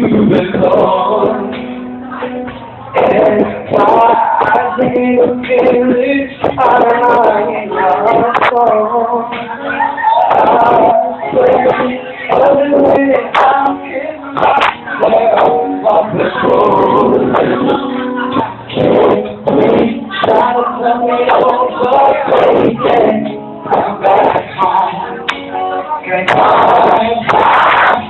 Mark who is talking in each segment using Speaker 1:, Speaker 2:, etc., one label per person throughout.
Speaker 1: belong. And why I didn't feel it, I know so. I pray, other way I can well, the road. Can't wait, try to tell me over, baby. I'm back home. Can't find time.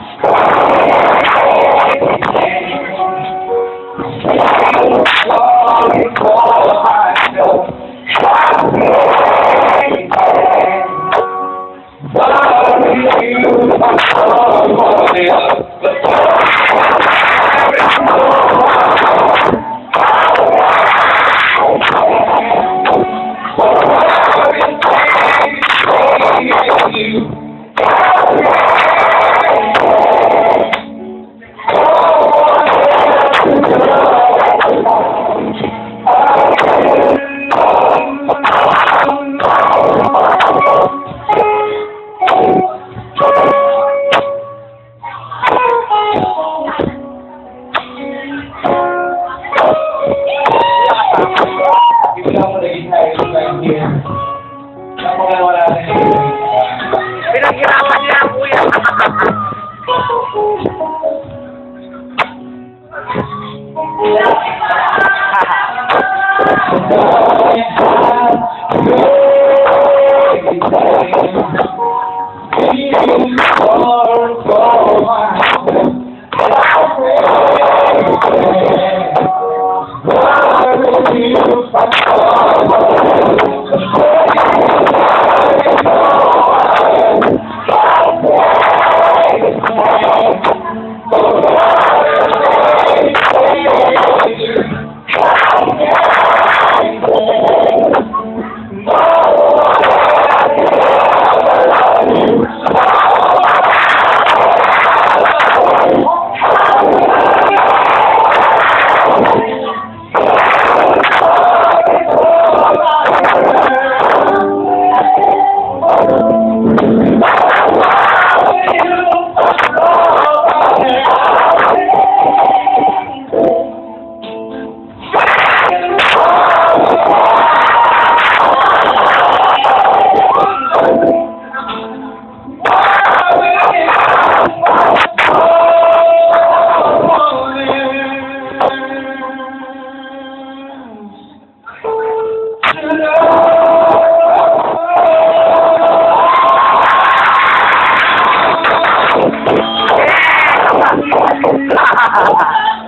Speaker 2: Pinaghirapan niya ang kuya. Ha ha ha ha!